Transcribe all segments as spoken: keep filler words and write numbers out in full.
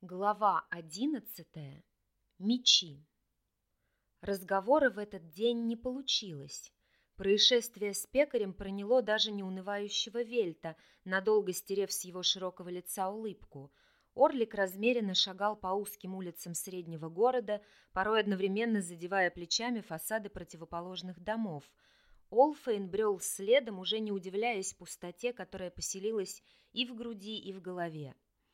Глава одиннадцатая. Мечи. Разговора в этот день не получилось. Происшествие с пекарем проняло даже неунывающего Вельта, надолго стерев с его широкого лица улыбку. Орлик размеренно шагал по узким улицам среднего города, порой одновременно задевая плечами фасады противоположных домов. Олфейн брел следом, уже не удивляясь пустоте, которая поселилась и в груди, и в голове.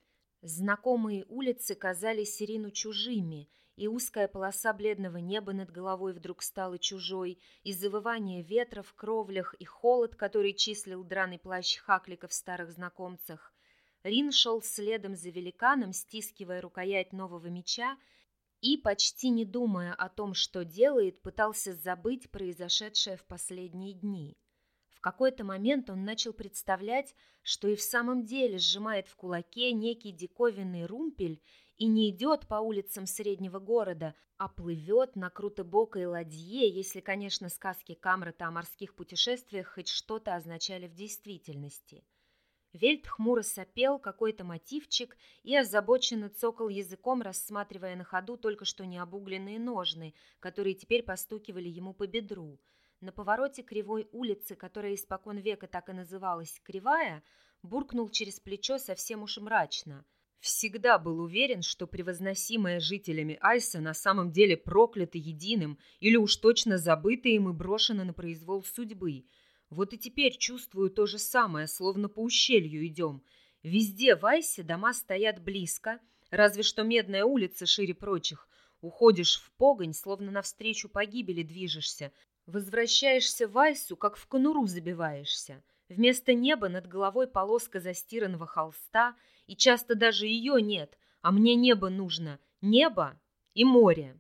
Знакомые улицы казались Ирину чужими, и узкая полоса бледного неба над головой вдруг стала чужой, и завывание ветра в кровлях, и холод, который числил драный плащ Хаклика в старых знакомцах. Рин шел следом за великаном, стискивая рукоять нового меча, и, почти не думая о том, что делает, пытался забыть произошедшее в последние дни. В какой-то момент он начал представлять, что и в самом деле сжимает в кулаке некий диковинный румпель и не идет по улицам среднего города, а плывет на крутобокой ладье, если, конечно, сказки Камрата о морских путешествиях хоть что-то означали в действительности. Вельт хмуро сопел какой-то мотивчик и озабоченно цокал языком, рассматривая на ходу только что не обугленные ножны, которые теперь постукивали ему по бедру. На повороте кривой улицы, которая испокон века так и называлась Кривая, буркнул через плечо совсем уж мрачно. Всегда был уверен, что превозносимое жителями Айса на самом деле проклято единым или уж точно забыто им и брошено на произвол судьбы. Вот и теперь чувствую то же самое, словно по ущелью идем. Везде в Айсе дома стоят близко, разве что Медная улица шире прочих. Уходишь в погонь, словно навстречу погибели движешься. Возвращаешься в Айсу, как в конуру забиваешься. Вместо неба над головой полоска застиранного холста, и часто даже ее нет, а мне небо нужно, небо и море.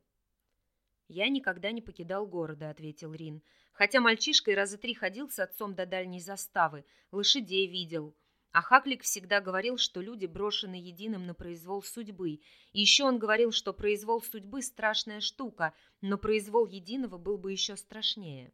«Я никогда не покидал города», — ответил Рин, хотя мальчишкой раза три ходил с отцом до дальней заставы, лошадей видел. А Хаклик всегда говорил, что люди брошены единым на произвол судьбы. И еще он говорил, что произвол судьбы — страшная штука, но произвол единого был бы еще страшнее.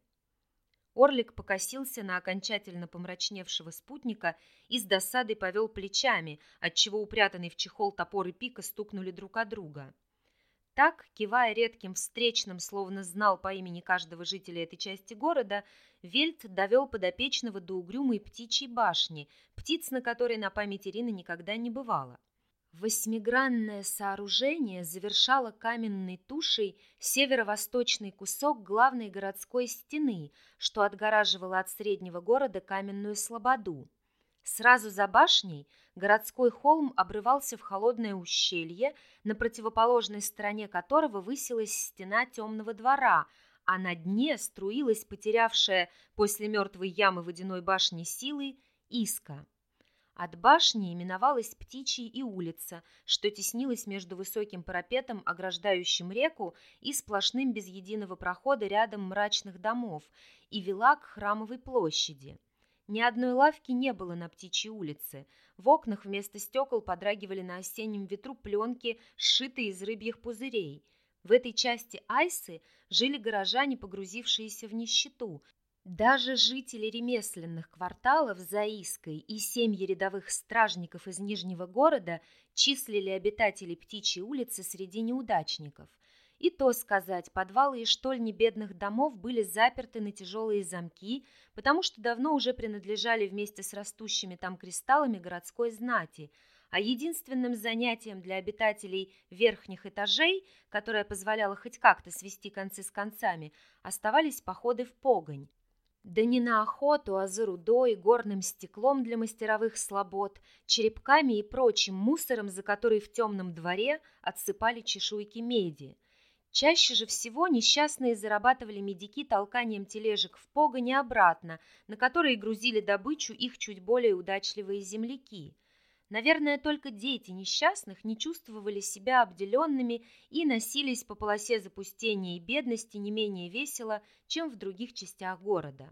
Орлик покосился на окончательно помрачневшего спутника и с досадой повел плечами, отчего упрятанный в чехол топор и пика стукнули друг о друга. Так, кивая редким встречным, словно знал по имени каждого жителя этой части города, Вельт довел подопечного до угрюмой птичьей башни, птиц на которой на памяти Ирины никогда не бывало. Восьмигранное сооружение завершало каменной тушей северо-восточный кусок главной городской стены, что отгораживало от среднего города каменную слободу. Сразу за башней городской холм обрывался в холодное ущелье, на противоположной стороне которого высилась стена темного двора, а на дне струилась потерявшая после мертвой ямы водяной башни силы Иска. От башни именовалась Птичьей и улица, что теснилась между высоким парапетом, ограждающим реку, и сплошным без единого прохода рядом мрачных домов, и вела к Храмовой площади. Ни одной лавки не было на Птичьей улице. В окнах вместо стекол подрагивали на осеннем ветру пленки, сшитые из рыбьих пузырей. В этой части Айсы жили горожане, погрузившиеся в нищету. Даже жители ремесленных кварталов за Иской и семьи рядовых стражников из Нижнего города числили обитателей Птичьей улицы среди неудачников. И то сказать, подвалы и штольни бедных домов были заперты на тяжелые замки, потому что давно уже принадлежали вместе с растущими там кристаллами городской знати, а единственным занятием для обитателей верхних этажей, которое позволяло хоть как-то свести концы с концами, оставались походы в погонь. Да не на охоту, а за рудой, горным стеклом для мастеровых слобод, черепками и прочим мусором, за который в темном дворе отсыпали чешуйки меди. Чаще же всего несчастные зарабатывали медики толканием тележек в погонь и обратно, на которые грузили добычу их чуть более удачливые земляки. Наверное, только дети несчастных не чувствовали себя обделенными и носились по полосе запустения и бедности не менее весело, чем в других частях города.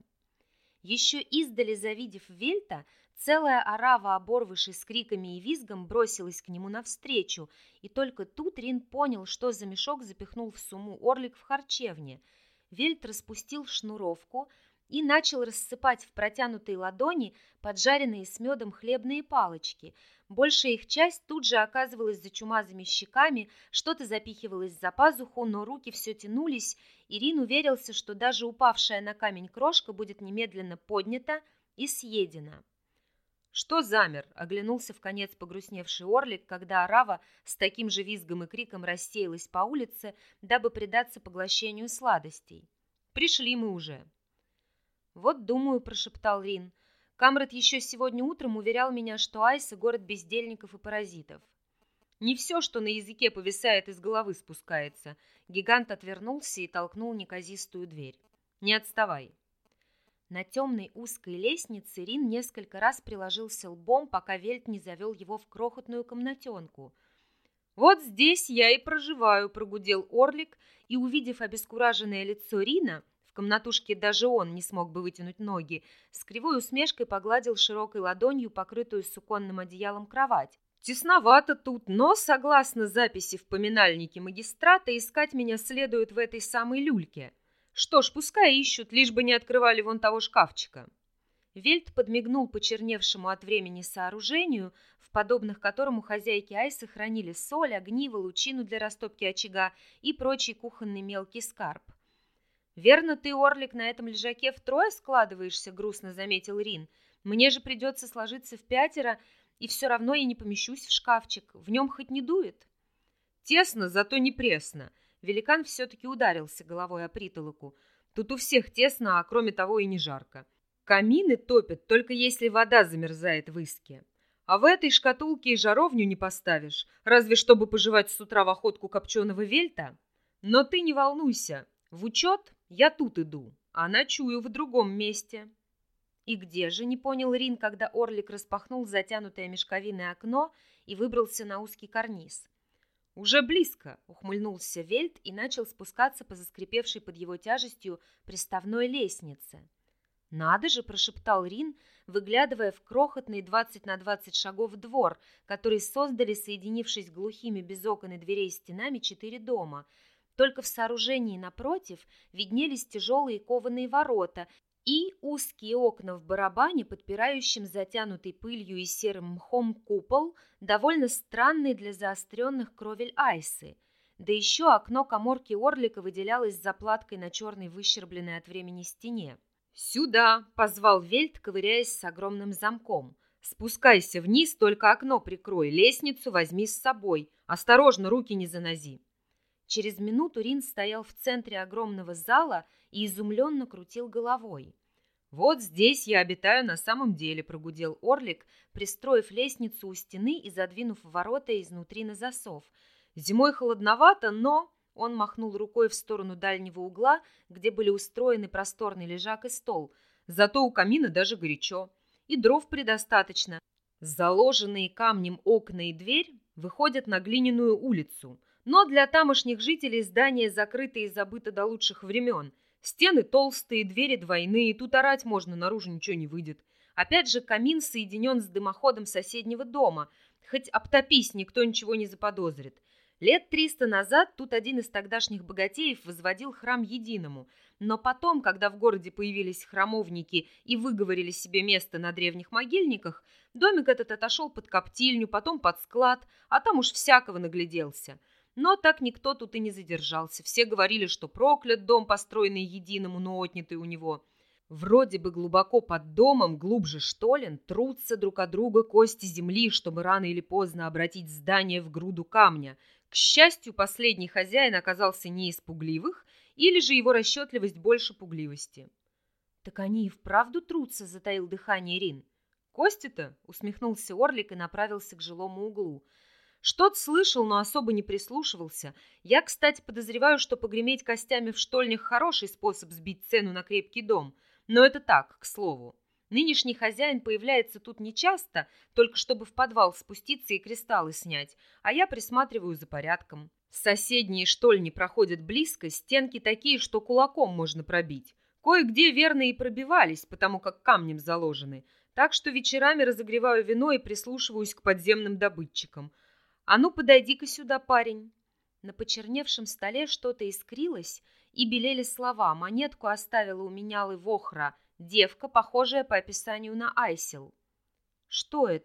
Еще издали завидев Вельта, целая орава оборвышей с криками и визгом бросилась к нему навстречу, и только тут Рин понял, что за мешок запихнул в сумму Орлик в харчевне. Вельт распустил шнуровку и начал рассыпать в протянутые ладони поджаренные с медом хлебные палочки. Большая их часть тут же оказывалась за чумазыми щеками, что-то запихивалось за пазуху, но руки все тянулись, и Рин уверился, что даже упавшая на камень крошка будет немедленно поднята и съедена. «Что замер?» — оглянулся вконец погрустневший орлик, когда орава с таким же визгом и криком рассеялась по улице, дабы предаться поглощению сладостей. «Пришли мы уже». «Вот думаю», — прошептал Рин. «Камрад еще сегодня утром уверял меня, что Айса — город бездельников и паразитов». «Не все, что на языке повисает, из головы спускается». Гигант отвернулся и толкнул неказистую дверь. «Не отставай». На темной узкой лестнице Рин несколько раз приложился лбом, пока Вельт не завел его в крохотную комнатенку. «Вот здесь я и проживаю», — прогудел орлик, и, увидев обескураженное лицо Рина, в комнатушке даже он не смог бы вытянуть ноги, с кривой усмешкой погладил широкой ладонью покрытую суконным одеялом кровать. «Тесновато тут, но, согласно записи в поминальнике магистрата, искать меня следует в этой самой люльке. Что ж, пускай ищут, лишь бы не открывали вон того шкафчика». Вельт подмигнул почерневшему от времени сооружению, в подобных которому хозяйки Айсы хранили соль, огниво, лучину для растопки очага и прочий кухонный мелкий скарб. «Верно, ты, орлик, на этом лежаке втрое складываешься», — грустно заметил Рин. «Мне же придется сложиться в пятеро, и все равно я не помещусь в шкафчик. В нем хоть не дует». «Тесно, зато не пресно». Великан все-таки ударился головой о притолоку. «Тут у всех тесно, а кроме того и не жарко. Камины топят, только если вода замерзает в иске. А в этой шкатулке и жаровню не поставишь, разве чтобы пожевать с утра в охотку копченого вельта. Но ты не волнуйся, в учет я тут иду, а ночую в другом месте». «И где же?» — не понял Рин, когда орлик распахнул затянутое мешковиной окно и выбрался на узкий карниз. «Уже близко», — ухмыльнулся Вельт и начал спускаться по заскрипевшей под его тяжестью приставной лестнице. «Надо же!» — прошептал Рин, выглядывая в крохотный двадцать на двадцать шагов двор, который создали, соединившись глухими без окон и дверей стенами, четыре дома. Только в сооружении напротив виднелись тяжелые кованые ворота и узкие окна в барабане, подпирающим затянутый пылью и серым мхом купол, довольно странный для заостренных кровель Айсы. Да еще окно каморки орлика выделялось заплаткой на черной выщербленной от времени стене. «Сюда!» — позвал Вельт, ковыряясь с огромным замком. «Спускайся вниз, только окно прикрой, лестницу возьми с собой. Осторожно, руки не занози». Через минуту Рин стоял в центре огромного зала и изумленно крутил головой. «Вот здесь я обитаю на самом деле», — прогудел орлик, пристроив лестницу у стены и задвинув ворота изнутри на засов. «Зимой холодновато, но...» Он махнул рукой в сторону дальнего угла, где были устроены просторный лежак и стол. «Зато у камина даже горячо. И дров предостаточно. Заложенные камнем окна и дверь выходят на глиняную улицу. Но для тамошних жителей здание закрыто и забыто до лучших времен. Стены толстые, двери двойные, тут орать можно, наружу ничего не выйдет. Опять же, камин соединен с дымоходом соседнего дома. Хоть обтопись, никто ничего не заподозрит. Лет триста назад тут один из тогдашних богатеев возводил храм единому. Но потом, когда в городе появились храмовники и выговорили себе место на древних могильниках, домик этот отошел под коптильню, потом под склад, а там уж всякого нагляделся. Но так никто тут и не задержался. Все говорили, что проклят дом, построенный единому, но отнятый у него. Вроде бы глубоко под домом, глубже штолен, трутся друг от друга кости земли, чтобы рано или поздно обратить здание в груду камня. К счастью, последний хозяин оказался не из пугливых, или же его расчетливость больше пугливости. «Так они и вправду трутся», — затаил дыхание Рин. «Кости-то?» — усмехнулся орлик и направился к жилому углу. Что-то слышал, но особо не прислушивался. Я, кстати, подозреваю, что погреметь костями в штольнях хороший способ сбить цену на крепкий дом. Но это так, к слову. Нынешний хозяин появляется тут нечасто, только чтобы в подвал спуститься и кристаллы снять, а я присматриваю за порядком. Соседние штольни проходят близко, стенки такие, что кулаком можно пробить. Кое-где верно и пробивались, потому как камнем заложены. Так что вечерами разогреваю вино и прислушиваюсь к подземным добытчикам. «А ну, подойди-ка сюда, парень!» На почерневшем столе что-то искрилось, и белели слова. Монетку оставила у менялы Вохра, девка, похожая по описанию на Айсел. «Что это?»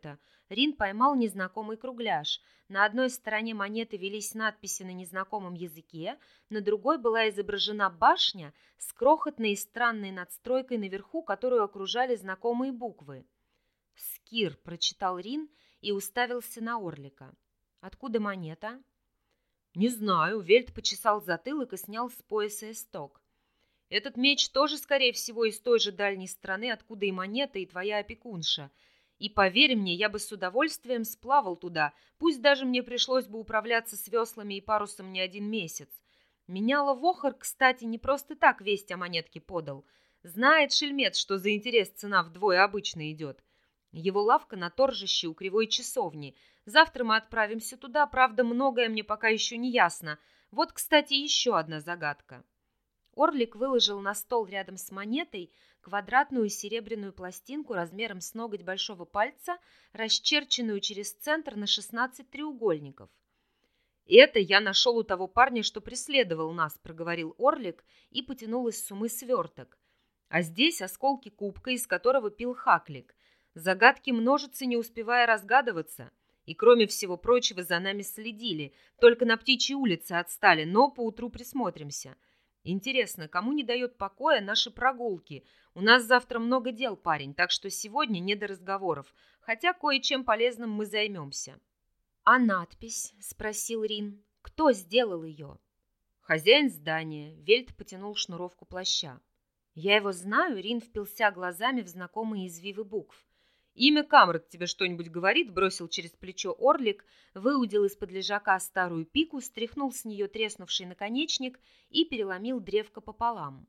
Рин поймал незнакомый кругляш. На одной стороне монеты велись надписи на незнакомом языке, на другой была изображена башня с крохотной и странной надстройкой наверху, которую окружали знакомые буквы. «Скир», — прочитал Рин и уставился на Орлика. «Откуда монета?» «Не знаю», — Вельт почесал затылок и снял с пояса эсток. «Этот меч тоже, скорее всего, из той же дальней страны, откуда и монета, и твоя опекунша. И поверь мне, я бы с удовольствием сплавал туда, пусть даже мне пришлось бы управляться с веслами и парусом не один месяц. Меняла Вохор, кстати, не просто так весть о монетке подал. Знает шельмец, что за интерес цена вдвое обычно идет. Его лавка на торжище у Кривой часовни. Завтра мы отправимся туда, правда, многое мне пока еще не ясно. Вот, кстати, еще одна загадка». Орлик выложил на стол рядом с монетой квадратную серебряную пластинку размером с ноготь большого пальца, расчерченную через центр на шестнадцать треугольников. «Это я нашел у того парня, что преследовал нас», — проговорил Орлик и потянул из сумы сверток. «А здесь осколки кубка, из которого пил Хаклик. Загадки множатся, не успевая разгадываться. И, кроме всего прочего, за нами следили. Только на Птичьей улице отстали, но поутру присмотримся. Интересно, кому не дает покоя наши прогулки? У нас завтра много дел, парень, так что сегодня не до разговоров, хотя кое-чем полезным мы займемся». «А надпись?» — спросил Рин. «Кто сделал ее?» «Хозяин здания», — Вельт потянул шнуровку плаща. «Я его знаю», — Рин впился глазами в знакомые извивы букв. «Имя Камрад тебе что-нибудь говорит?» — бросил через плечо Орлик, выудил из-под лежака старую пику, стряхнул с нее треснувший наконечник и переломил древко пополам.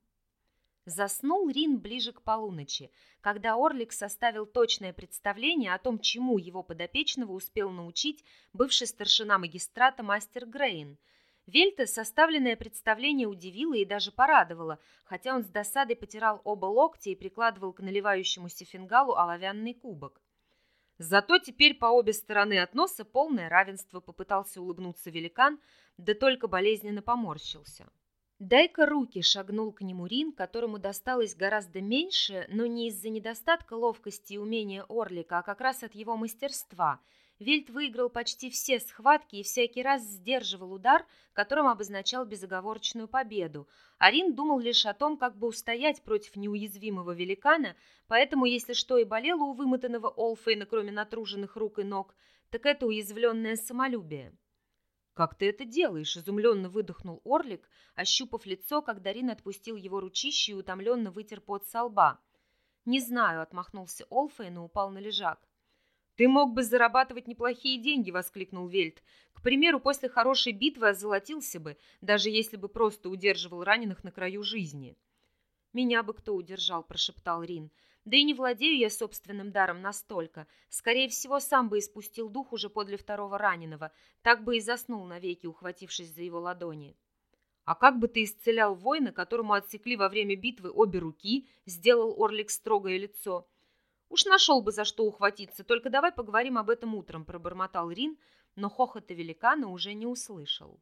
Заснул Рин ближе к полуночи, когда Орлик составил точное представление о том, чему его подопечного успел научить бывший старшина магистрата мастер Грейн. Вельта составленное представление удивило и даже порадовало, хотя он с досадой потирал оба локтя и прикладывал к наливающемуся фингалу оловянный кубок. «Зато теперь по обе стороны от носа полное равенство», — попытался улыбнуться великан, да только болезненно поморщился. «Дай-ка руки», — шагнул к нему Рин, которому досталось гораздо меньше, но не из-за недостатка ловкости и умения Орлика, а как раз от его мастерства. Вельт выиграл почти все схватки и всякий раз сдерживал удар, которым обозначал безоговорочную победу. А Рин думал лишь о том, как бы устоять против неуязвимого великана, поэтому, если что и болело у вымотанного Олфейна, кроме натруженных рук и ног, так это уязвленное самолюбие. «Как ты это делаешь?» — изумленно выдохнул Орлик, ощупав лицо, когда Рин отпустил его ручище и утомленно вытер пот со лба. «Не знаю», — отмахнулся Олфейн и упал на лежак. «Ты мог бы зарабатывать неплохие деньги», — воскликнул Вельт. «К примеру, после хорошей битвы озолотился бы, даже если бы просто удерживал раненых на краю жизни». «Меня бы кто удержал», — прошептал Рин. «Да и не владею я собственным даром настолько. Скорее всего, сам бы испустил дух уже подле второго раненого, так бы и заснул навеки, ухватившись за его ладони». «А как бы ты исцелял воина, которому отсекли во время битвы обе руки?» — сделал Орлик строгое лицо. «Уж нашел бы за что ухватиться, только давай поговорим об этом утром», — пробормотал Рин, но хохота великана уже не услышал.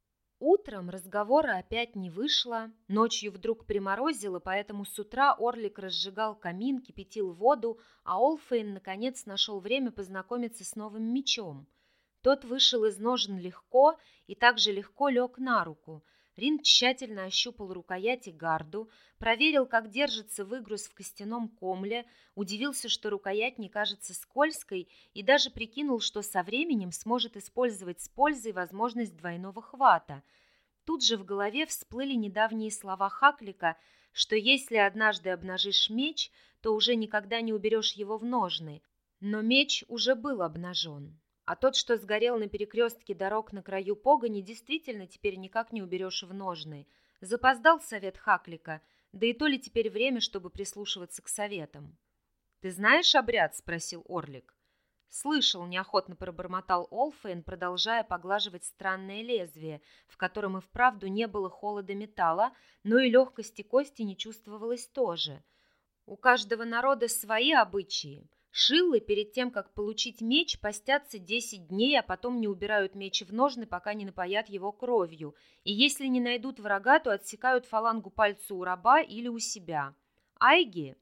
Утром разговора опять не вышло, ночью вдруг приморозило, поэтому с утра Орлик разжигал камин, кипятил воду, а Олфейн наконец нашел время познакомиться с новым мечом. Тот вышел из ножен легко и также легко лег на руку. Рин тщательно ощупал рукоять и гарду, проверил, как держится выгруз в костяном комле, удивился, что рукоять не кажется скользкой, и даже прикинул, что со временем сможет использовать с пользой возможность двойного хвата. Тут же в голове всплыли недавние слова Хаклика, что если однажды обнажишь меч, то уже никогда не уберешь его в ножны. Но меч уже был обнажен. А тот, что сгорел на перекрестке дорог на краю погони, действительно теперь никак не уберешь в ножны. Запоздал совет Хаклика, да и то ли теперь время, чтобы прислушиваться к советам. «Ты знаешь обряд?» — спросил Орлик. «Слышал», — неохотно пробормотал Олфейн, продолжая поглаживать странное лезвие, в котором и вправду не было холода металла, но и легкости кости не чувствовалось тоже. «У каждого народа свои обычаи. Шиллы перед тем, как получить меч, постятся десять дней, а потом не убирают меч в ножны, пока не напоят его кровью. И если не найдут врага, то отсекают фалангу пальца у раба или у себя. Айги?»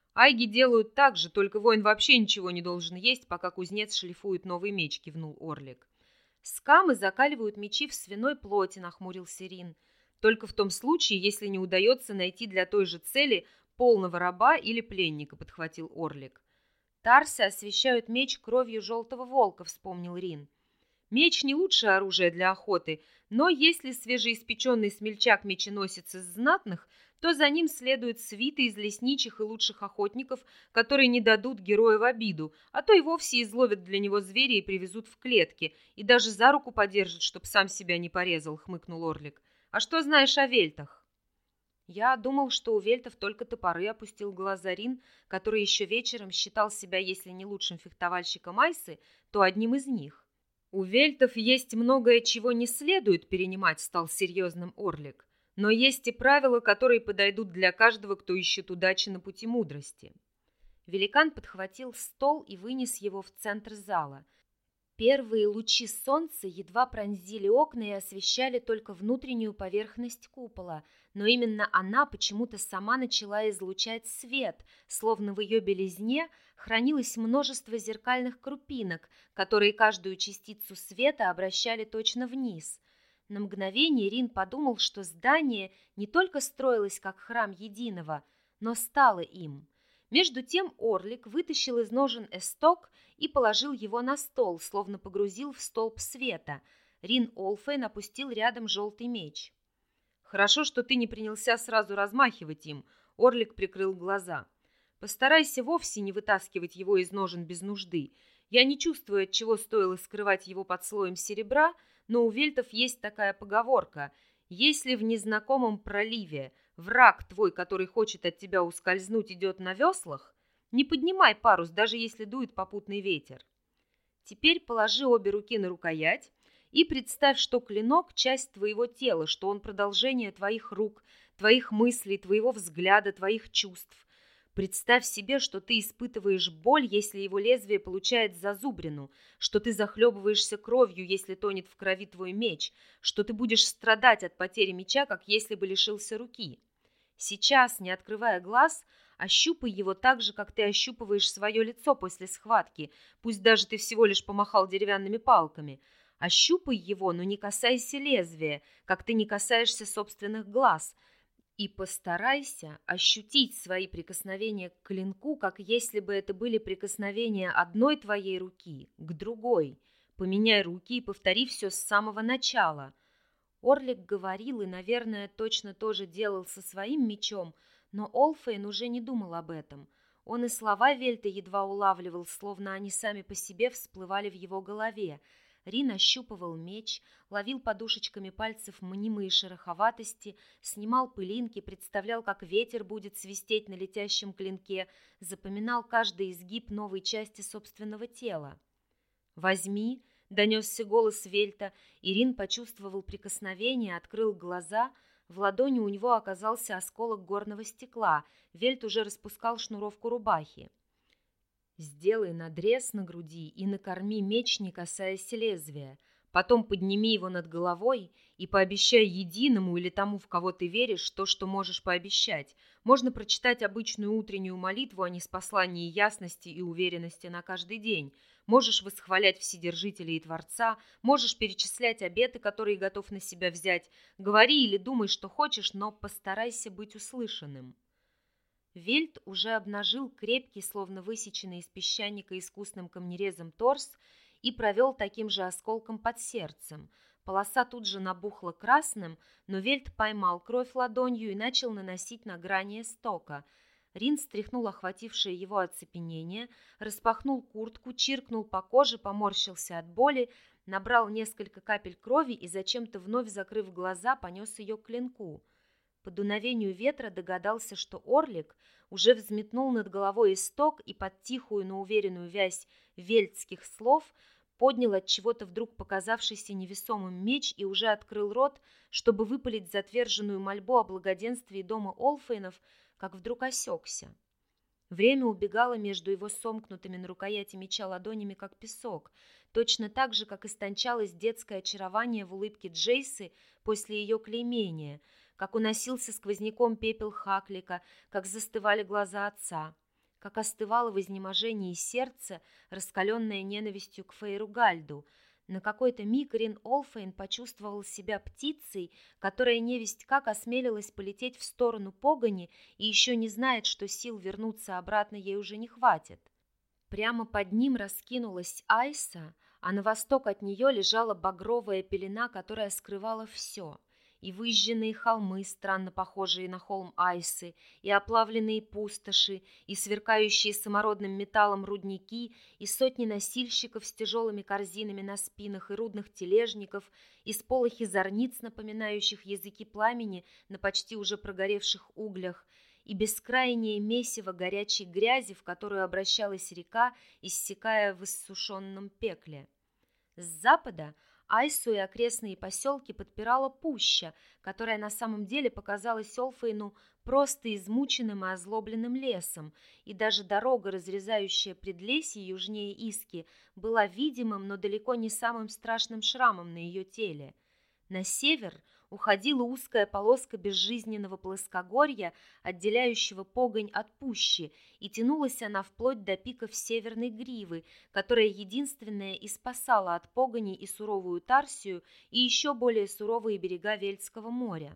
Айги делают так же, только воин вообще ничего не должен есть, пока кузнец шлифует новый меч, кивнул Орлик. Скамы закаливают мечи в свиной плоти, нахмурился Рин. Только в том случае, если не удается найти для той же цели полного раба или пленника, подхватил Орлик. Тарсы освещают меч кровью желтого волка, вспомнил Рин. Меч не лучшее оружие для охоты, но если свежеиспеченный смельчак-меченосец из знатных, то за ним следует свита из лесничих и лучших охотников, которые не дадут героя в обиду, а то и вовсе изловят для него зверя и привезут в клетки, и даже за руку подержат, чтоб сам себя не порезал, хмыкнул Орлик. А что знаешь о вельтах? Я думал, что у вельтов только топоры, опустил глаза Рин, который еще вечером считал себя, если не лучшим фехтовальщиком Айсы, то одним из них. У вельтов есть многое, чего не следует перенимать, стал серьезным Орлик. Но есть и правила, которые подойдут для каждого, кто ищет удачи на пути мудрости. Великан подхватил стол и вынес его в центр зала. Первые лучи солнца едва пронзили окна и освещали только внутреннюю поверхность купола, но именно она почему-то сама начала излучать свет, словно в ее белизне хранилось множество зеркальных крупинок, которые каждую частицу света обращали точно вниз. На мгновение Рин подумал, что здание не только строилось как храм единого, но стало им. Между тем Орлик вытащил из ножен эсток и положил его на стол, словно погрузил в столб света. Рин Олфейн опустил рядом желтый меч. «Хорошо, что ты не принялся сразу размахивать им», — Орлик прикрыл глаза. «Постарайся вовсе не вытаскивать его из ножен без нужды. Я не чувствую, от чего стоило скрывать его под слоем серебра, но у вельтов есть такая поговорка: если в незнакомом проливе враг твой, который хочет от тебя ускользнуть, идет на веслах, не поднимай парус, даже если дует попутный ветер. Теперь положи обе руки на рукоять и представь, что клинок — часть твоего тела, что он продолжение твоих рук, твоих мыслей, твоего взгляда, твоих чувств. Представь себе, что ты испытываешь боль, если его лезвие получает зазубрину, что ты захлебываешься кровью, если тонет в крови твой меч, что ты будешь страдать от потери меча, как если бы лишился руки. Сейчас, не открывая глаз, ощупай его так же, как ты ощупываешь свое лицо после схватки, пусть даже ты всего лишь помахал деревянными палками. Ощупай его, но не касайся лезвия, как ты не касаешься собственных глаз, и постарайся ощутить свои прикосновения к клинку, как если бы это были прикосновения одной твоей руки к другой. Поменяй руки и повтори все с самого начала. Орлик говорил и, наверное, точно то же делал со своим мечом, но Олфейн уже не думал об этом. Он и слова Вельта едва улавливал, словно они сами по себе всплывали в его голове. Рин ощупывал меч, ловил подушечками пальцев мнимые шероховатости, снимал пылинки, представлял, как ветер будет свистеть на летящем клинке, запоминал каждый изгиб новой части собственного тела. «Возьми», — донесся голос Вельта, и Рин почувствовал прикосновение, открыл глаза. В ладони у него оказался осколок горного стекла. Вельт уже распускал шнуровку рубахи. «Сделай надрез на груди и накорми меч, не касаясь лезвия. Потом подними его над головой и пообещай единому или тому, в кого ты веришь, то, что можешь пообещать. Можно прочитать обычную утреннюю молитву о неспослании ясности и уверенности на каждый день. Можешь восхвалять Вседержителя и Творца, можешь перечислять обеты, которые готов на себя взять. Говори или думай, что хочешь, но постарайся быть услышанным». Вельт уже обнажил крепкий, словно высеченный из песчаника искусным камнерезом торс и провел таким же осколком под сердцем. Полоса тут же набухла красным, но Вельт поймал кровь ладонью и начал наносить на грани эстока. Рин стряхнул охватившее его оцепенение, распахнул куртку, чиркнул по коже, поморщился от боли, набрал несколько капель крови и, зачем-то вновь закрыв глаза, понес ее к клинку. По дуновению ветра догадался, что Орлик уже взметнул над головой исток и под тихую, но уверенную вязь вельтских слов поднял от чего-то вдруг показавшийся невесомым меч и уже открыл рот, чтобы выпалить затверженную мольбу о благоденствии дома Олфейнов, как вдруг осекся. Время убегало между его сомкнутыми на рукояти меча ладонями, как песок, точно так же, как истончалось детское очарование в улыбке Джейсы после ее клеймения, как уносился сквозняком пепел Хаклика, как застывали глаза отца. как остывало в изнеможении сердце, раскаленное ненавистью к Фейругальду. На какой-то миг Рин Олфейн почувствовал себя птицей, которая невесть как осмелилась полететь в сторону погони и еще не знает, что сил вернуться обратно ей уже не хватит. Прямо под ним раскинулась Айса, а на восток от нее лежала багровая пелена, которая скрывала все. И выжженные холмы, странно похожие на холм Айсы, и оплавленные пустоши, и сверкающие самородным металлом рудники, и сотни носильщиков с тяжелыми корзинами на спинах, и рудных тележников, и сполохи зорниц, напоминающих языки пламени на почти уже прогоревших углях, и бескрайнее месиво горячей грязи, в которую обращалась река, иссякая в иссушенном пекле. С запада Айсу и окрестные поселки подпирала пуща, которая на самом деле показалась Олфейну просто измученным и озлобленным лесом, и даже дорога, разрезающая предлесье южнее Иски, была видимым, но далеко не самым страшным шрамом на ее теле. На север уходила узкая полоска безжизненного плоскогорья, отделяющего погонь от пущи, и тянулась она вплоть до пиков северной гривы, которая единственная и спасала от погони и суровую Тарсию, и еще более суровые берега Вельдского моря.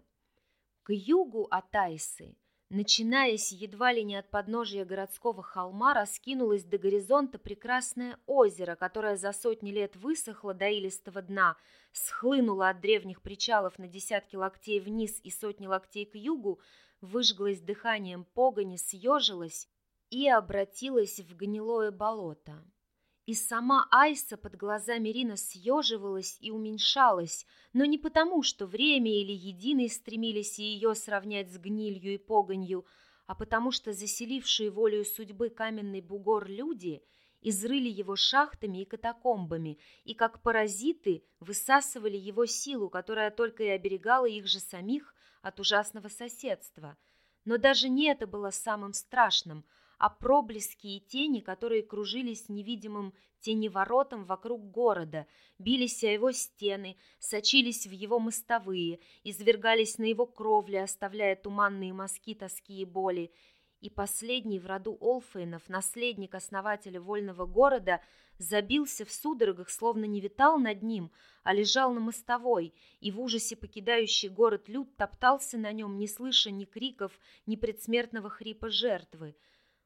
К югу от Айсы, начинаясь едва ли не от подножия городского холма, раскинулось до горизонта прекрасное озеро, которое за сотни лет высохло до илистого дна, схлынуло от древних причалов на десятки локтей вниз и сотни локтей к югу, выжглось дыханием погони, съежилось и обратилось в гнилое болото. И сама Айса под глазами Рина съеживалась и уменьшалась, но не потому, что время или единый стремились ее сравнять с гнилью и погонью, а потому что заселившие волею судьбы каменный бугор люди изрыли его шахтами и катакомбами, и как паразиты высасывали его силу, которая только и оберегала их же самих от ужасного соседства. Но даже не это было самым страшным, а проблески и тени, которые кружились невидимым теневоротом вокруг города, бились о его стены, сочились в его мостовые, извергались на его кровли, оставляя туманные мазки тоски и боли. И последний в роду Олфейнов, наследник основателя вольного города, забился в судорогах, словно не витал над ним, а лежал на мостовой, и в ужасе покидающий город люд топтался на нем, не слыша ни криков, ни предсмертного хрипа жертвы.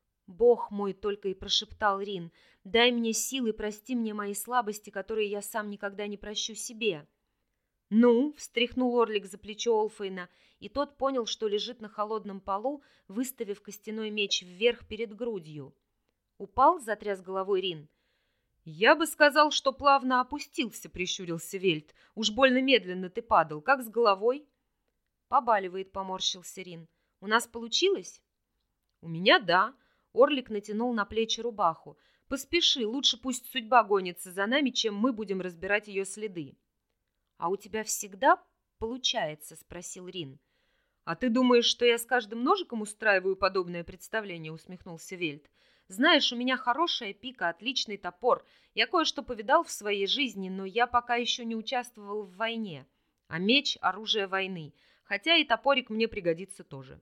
«Бог мой!» — только и прошептал Рин. «Дай мне силы, прости мне мои слабости, которые я сам никогда не прощу себе». «Ну?» — встряхнул Орлик за плечо Олфейна, и тот понял, что лежит на холодном полу, выставив костяной меч вверх перед грудью. «Упал?» — затряс головой Рин. «Я бы сказал, что плавно опустился», — прищурился Вельт. «Уж больно медленно ты падал. Как с головой?» «Побаливает», — поморщился Рин. «У нас получилось?» «У меня да». Орлик натянул на плечи рубаху. «Поспеши, лучше пусть судьба гонится за нами, чем мы будем разбирать ее следы». «А у тебя всегда получается?» — спросил Рин. «А ты думаешь, что я с каждым ножиком устраиваю подобное представление?» — усмехнулся Вельт. «Знаешь, у меня хорошая пика, отличный топор. Я кое-что повидал в своей жизни, но я пока еще не участвовал в войне. А меч — оружие войны, хотя и топорик мне пригодится тоже».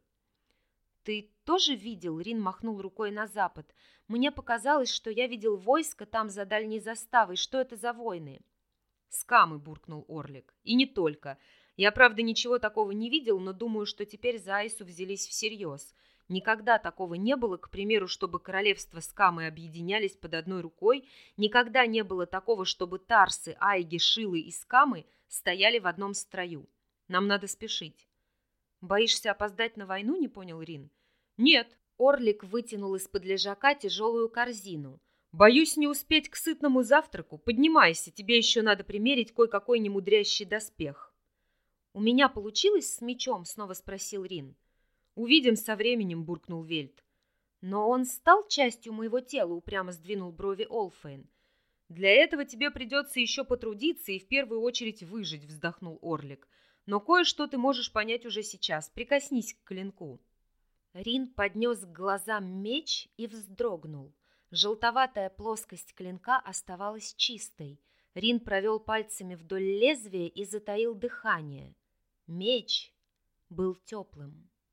«Ты тоже видел?» — Рин махнул рукой на запад. «Мне показалось, что я видел войско там за дальней заставой. Что это за войны?» «Скамы», — буркнул Орлик. «И не только. Я, правда, ничего такого не видел, но думаю, что теперь за Айсу взялись всерьез. Никогда такого не было, к примеру, чтобы королевства Скамы объединялись под одной рукой. Никогда не было такого, чтобы Тарсы, Айги, Шилы и Скамы стояли в одном строю. Нам надо спешить». «Боишься опоздать на войну?» — не понял Рин. «Нет». Орлик вытянул из-под лежака тяжелую корзину. «Боюсь не успеть к сытному завтраку. Поднимайся, тебе еще надо примерить кое-какой немудрящий доспех». «У меня получилось с мечом?» — снова спросил Рин. «Увидим со временем», — буркнул Вельт. «Но он стал частью моего тела», — упрямо сдвинул брови Олфейн. «Для этого тебе придется еще потрудиться и в первую очередь выжить», — вздохнул Орлик. «Но кое-что ты можешь понять уже сейчас. Прикоснись к клинку». Рин поднес к глазам меч и вздрогнул. Желтоватая плоскость клинка оставалась чистой. Рин провел пальцами вдоль лезвия и затаил дыхание. Меч был теплым.